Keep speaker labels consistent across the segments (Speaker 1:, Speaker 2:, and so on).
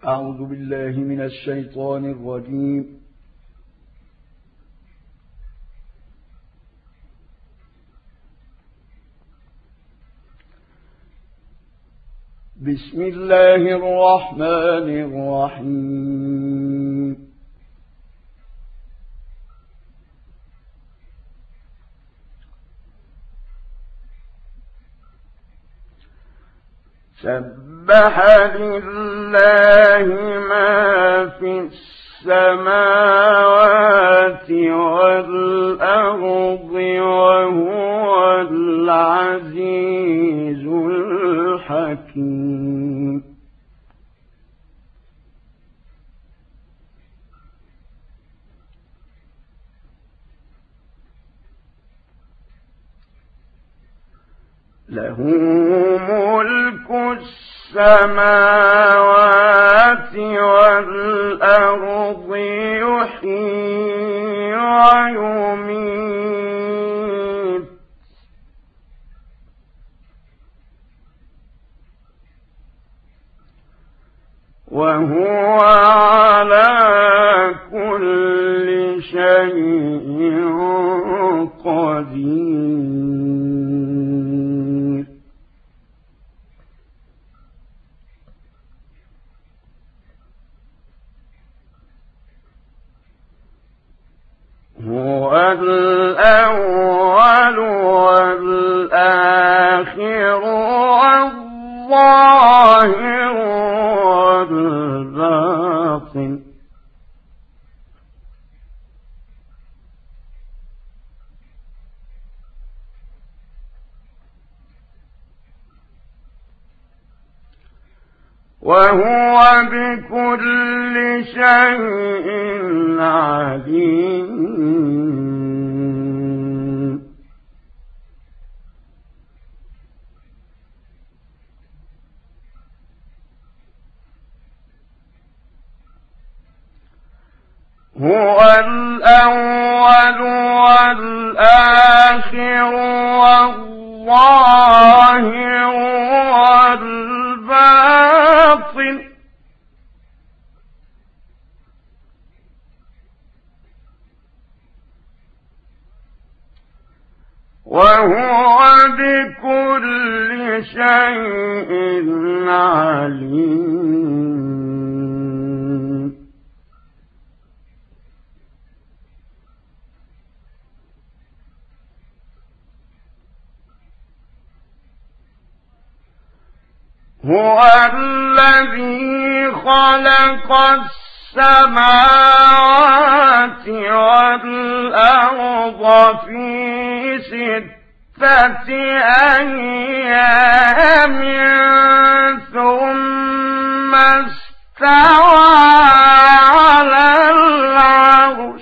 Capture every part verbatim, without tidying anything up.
Speaker 1: أعوذ بالله من الشيطان الرجيم. بسم الله الرحمن الرحيم. سبح لله ما في السماوات والأرض وهو العزيز الحكيم. له ملك السماوات والأرض يحيي ويميت وهو على كل شيء قدير. هو الأول والآخر والظاهر والباطن وهو بكل شيء عليم. هو الأول والآخر والظاهر والباطن وهو بكل شيء عليم. هو الذي خلق السماوات والأرض في ستة أيام ثم استوى على العرش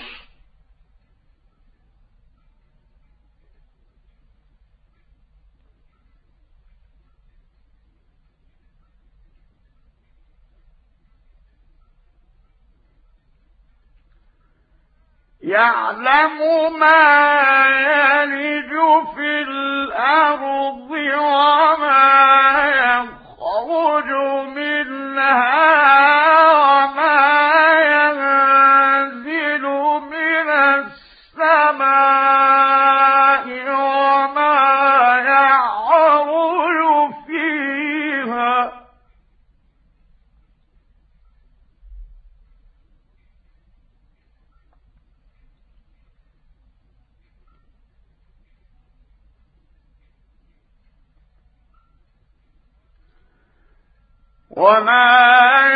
Speaker 1: يعلم ما يلج في الأرض وما يخرج منها وما ينزل من السماء وما يعرج فيها وما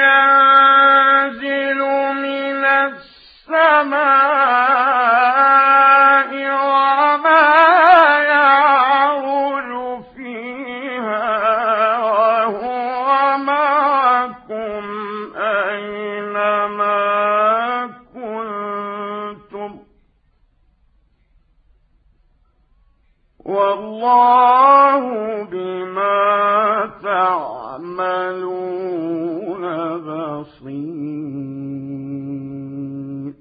Speaker 1: ينزل من السماء وما يعرج فيها وهو معكم أينما كنتم والله بما تعملون بصير.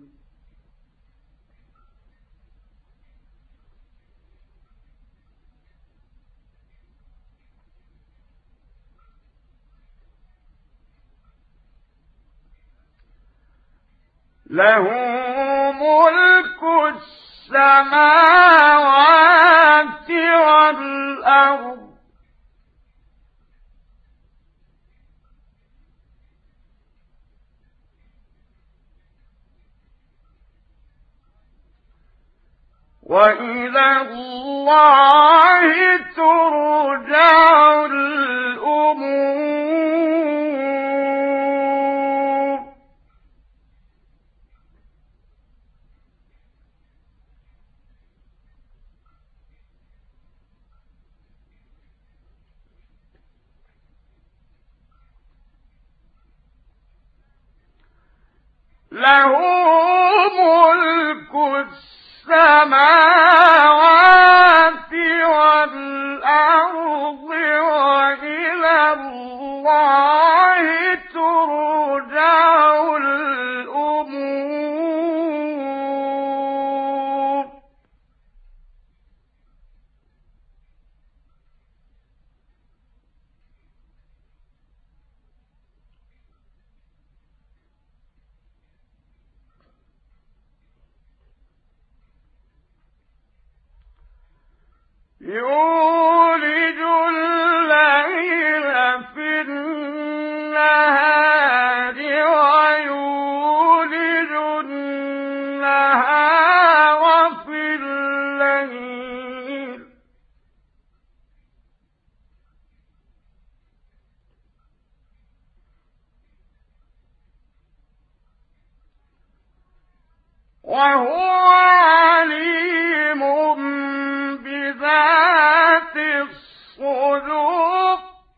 Speaker 2: له ملك السماوات والأرض وإلى الله ترجع الأمور. له ملك السماوات والأرض وإلى الله ترجع الأمور. يولج الليل في النهار ويولج النهار في الليل وهو عليم بذات الصدور.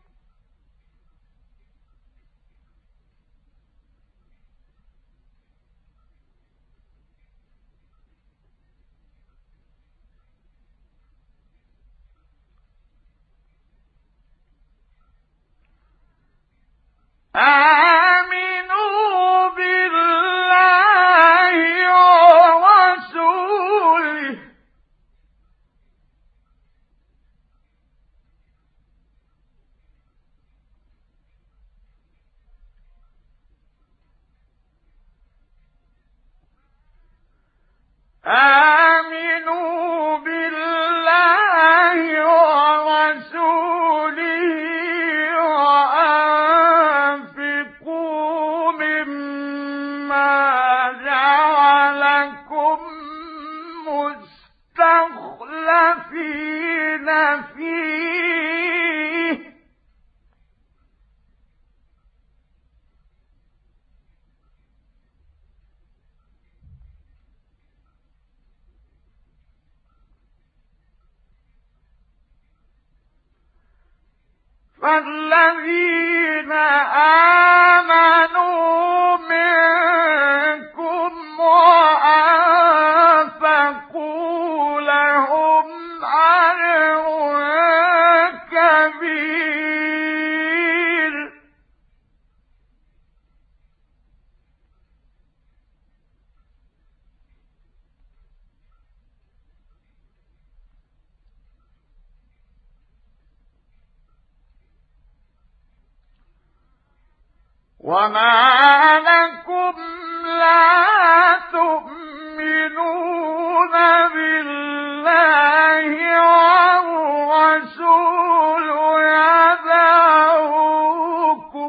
Speaker 2: آمنوا بالله ورسوله آمنوا بالله ورسوله وأنفقوا مما جعلكم مستخلفين فيه فالذين آمنوا منكم وأنفقوا لهم أجر كبير. وما لكم لا تؤمنون بالله والرسول يدعوكم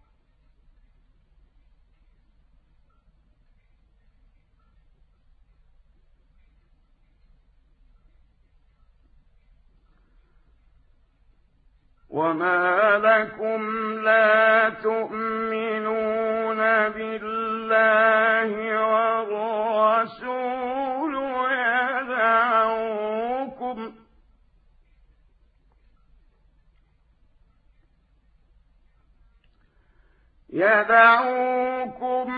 Speaker 2: وما لكم لا تؤمنون بالله والرسول يدعوكم يدعوكم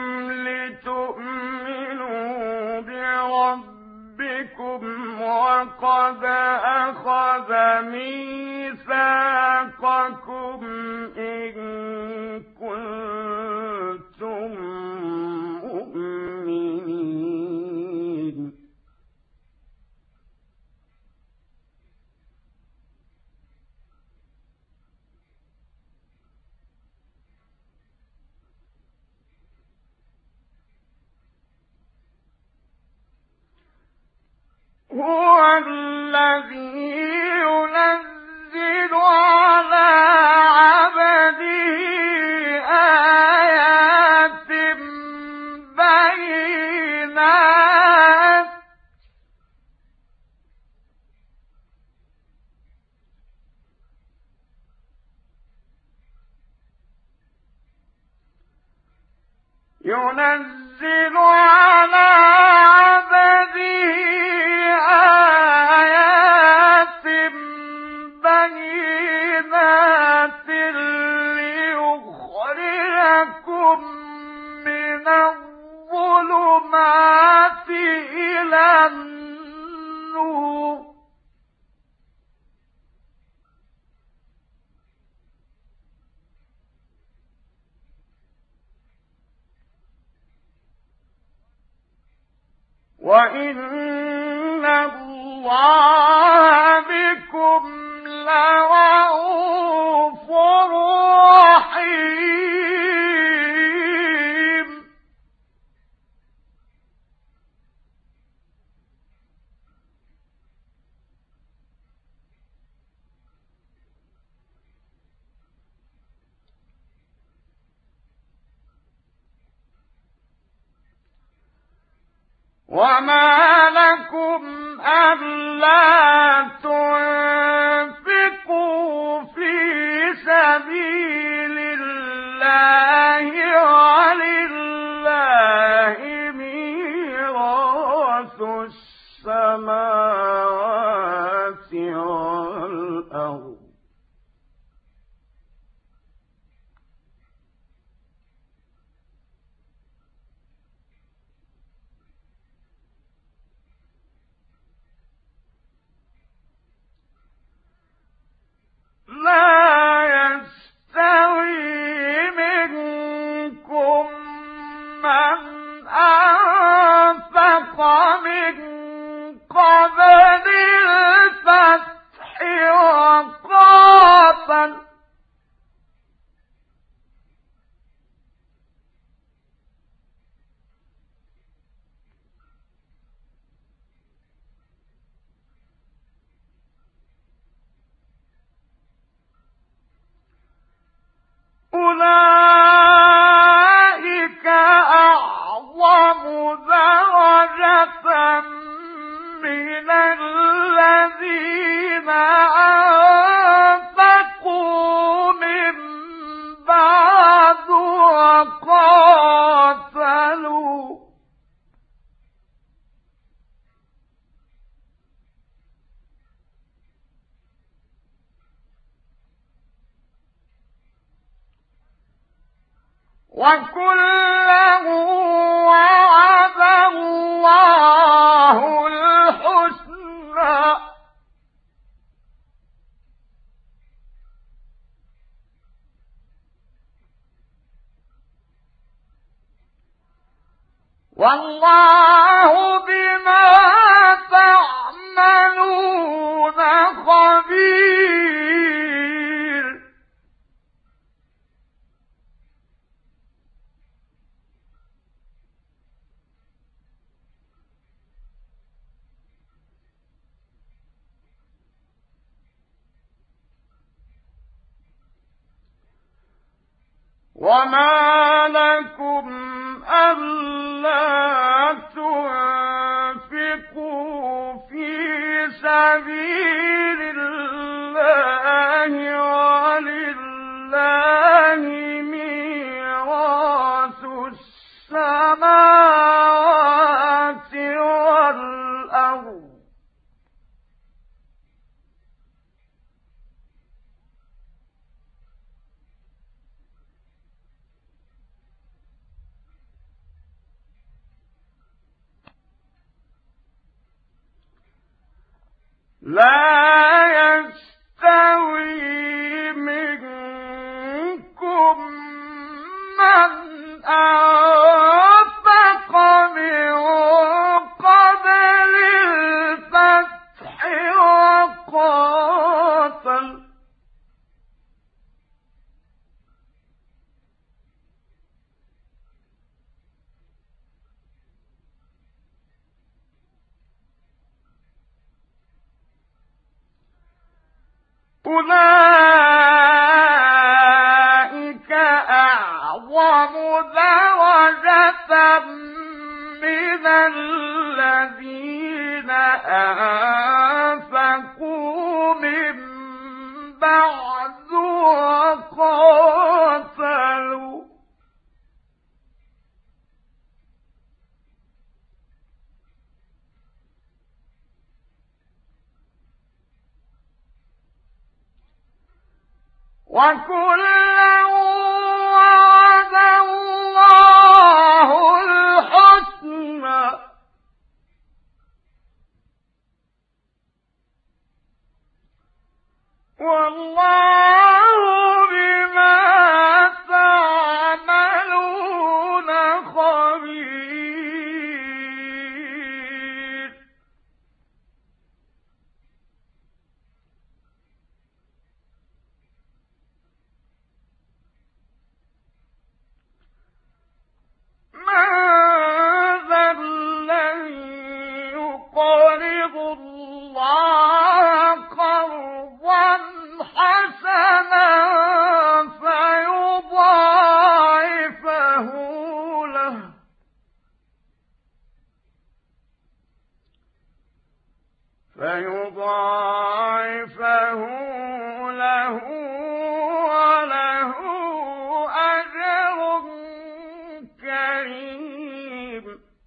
Speaker 2: لتؤمنوا بربكم وقد أخذ ميثاقكم إن كنتم مؤمنين. الذي ينزل على عبده آيات بينات ينزل على عبده آيات بينات ليخرجكم من الظلمات إلى النور وَإِنَّ اللَّهَ بِكُمْ لَرَءُوفٌ رَحِيمٌ وَمَا لَكُمْ أَلَّا تُنفِقُوا فِي سَبِيلِ اللَّهِ وَلِلَّهِ مِيرَاثُ السَّمَاوَاتِ وَالْأَرْضِ لا يستوي منكم من أنفق من قبل الفتح وقاتل أولئك أعظم درجة من الذين أنفقوا من بعد وقاتلوا وَكُلًّا وَعَدَ اللَّهُ الْحُسْنَى ۚ وَاللَّهُ بِمَا تَعْمَلُونَ خَبِيرٌ وَمَا لَكُمْ أَلَّا تُنفِقُوا فِي سَبِيلِ اللَّهِ وَلِلَّهِ مِيرَاثُ السَّمَاوَاتِ وَالْأَرْضِ لا يستوي منكم من أنفق من قبل الفتح وقاتل أولئك أعظم درجة من الذين أنفقوا من بعد وقاتلوا وكلا وعد الله الحسنى والله بما تعملون خبير. من ذا الذي يقرض الله قرضا حسنا فيضاعفه له فيضاعفه له وله أجر كريم.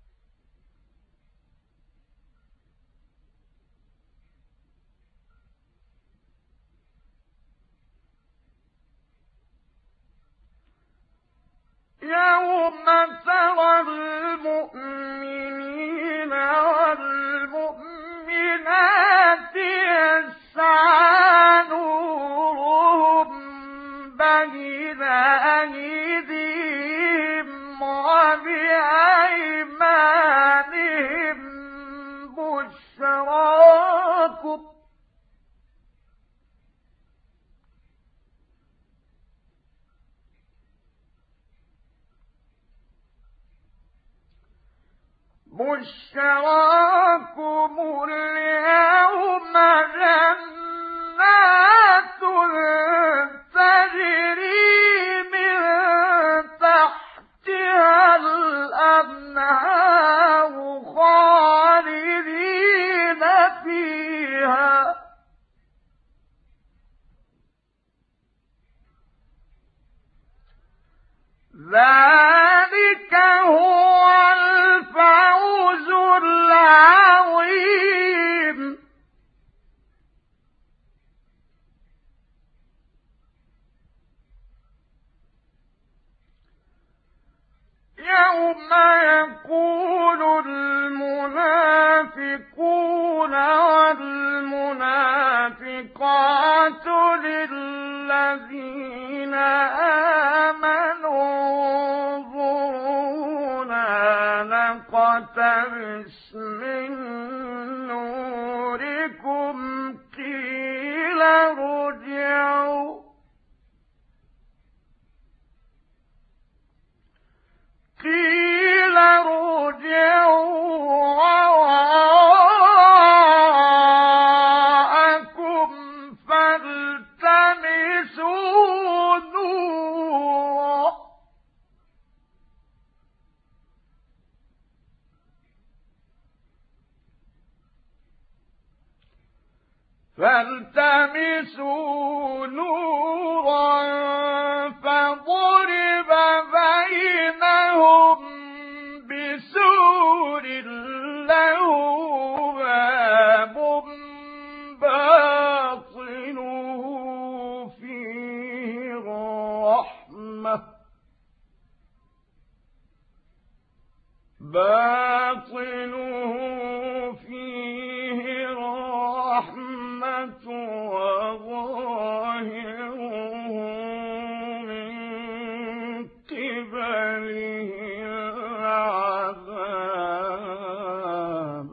Speaker 2: يوم ترى المؤمنين والمؤمنات يسعى نورهم بين أيديهم وبأيمانهم بشراكم بشراكم اليوم جنات تجري من تحتها الأنهار خالدين فيها ذلك هو الفوز العظيم. يوم يقول المنافقون والمنافقات للذين آمنوا انظرونا نقتبس من نوركم قيل ارجعوا قيل ارجعوا وراءكم فالتمسوا نورا فالتمسوا نورا فضرب بينهم بسور له باب باطنه فيه الرحمة باطنه فيه الرحمة وظاهره من قبله العذاب.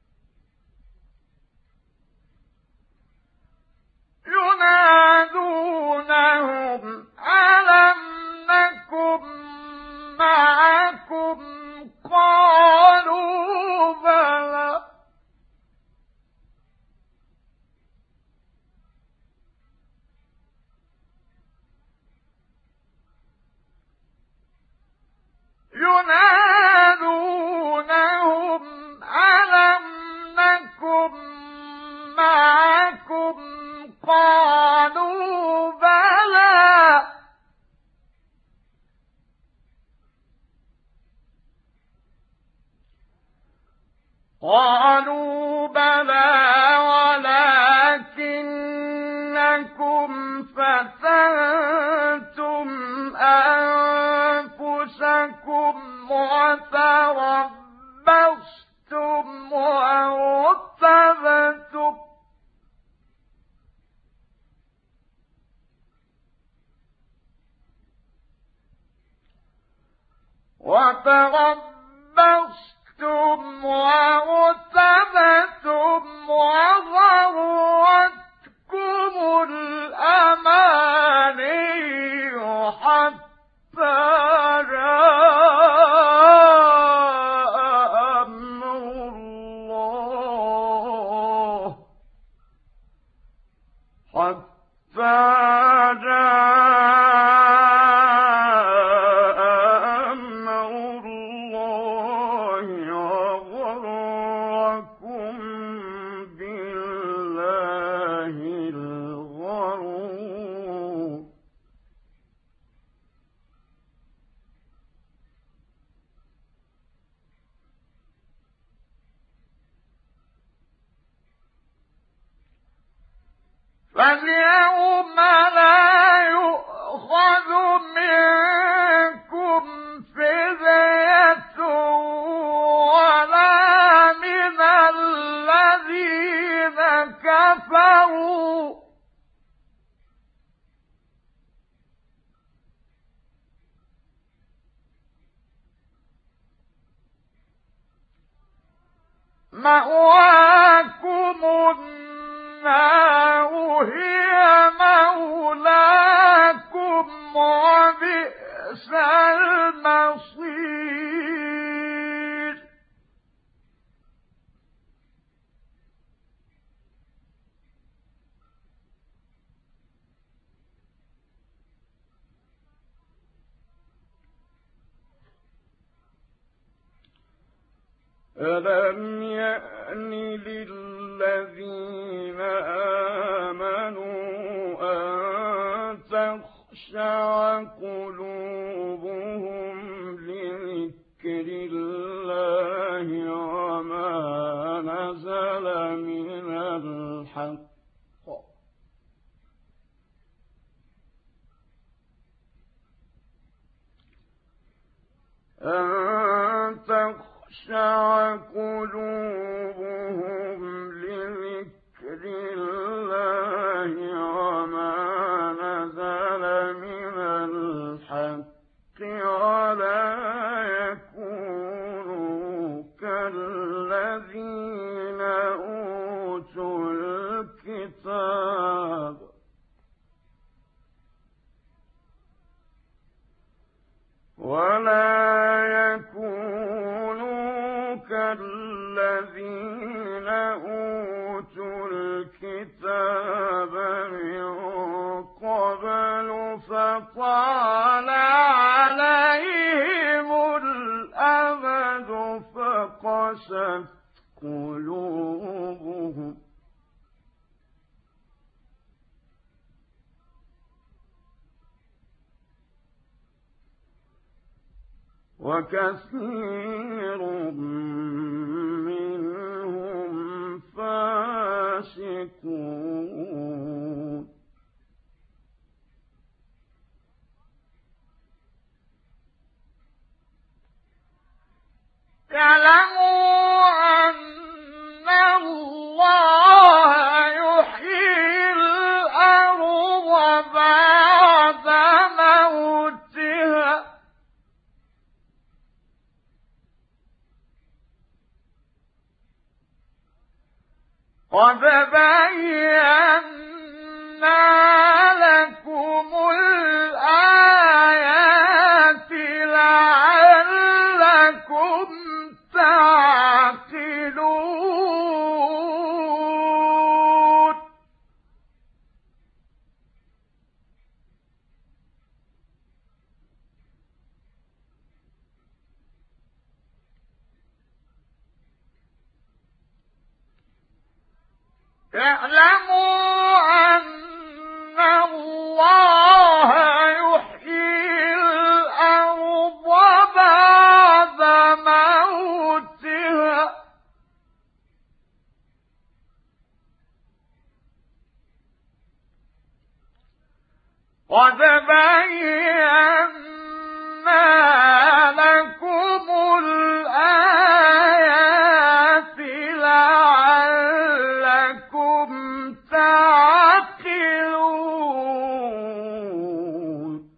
Speaker 2: ينادون قالوا بلى قالوا بلى ولكنكم فتنتم أنفسكم وتربصتم وارتبتم وتربصتم وارتبتم وغرتكم الأماني حتى جاء أمر الله حتى جاء أمر الله وغركم بالله الغرور فاليوم لا يؤخذ منكم فدية ولا من الذين كفروا مأواكم النار هي مولاكم وبئس المصير ألم يأن للذين آمنوا أن تخشع قلوبهم لذكر الله وما نزل من الحق أن تخشع قلوبهم لذكر الله وما نزل من الحق ولا يكونوا كالذين أوتوا الكتاب ولا يكونوا كالذين أوتوا الكتاب من قبل فطال عليهم الأمد فقست قلوبهم وكثير منهم فاسقون اعلموا أن الله يحيي الأرض بعد موتها قد بينا لكم الآيات لعلكم تعقلون اعلموا أن قد بينا لكم الآيات لعلكم تعقلون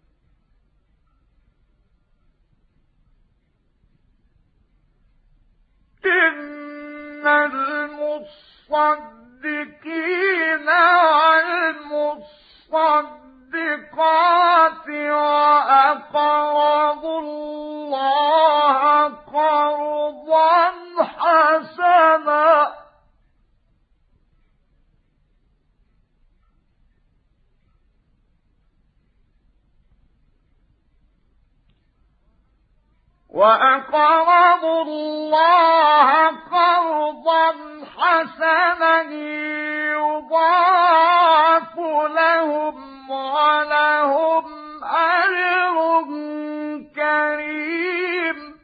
Speaker 2: إن المصدقين والمصدقات وأقرضوا الله قرضا حسنا وأقرضوا الله قرضا حسنا يضاعف لهم ولهم أجر كريم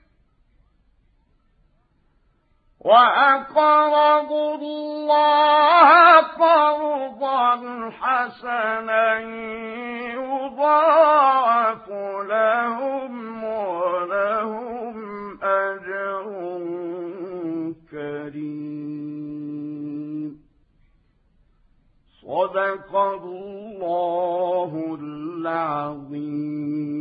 Speaker 2: وأقرضوا الله قرضا حسنا يضاعف لهم ولهم أجر كريم صدق الله العظيم.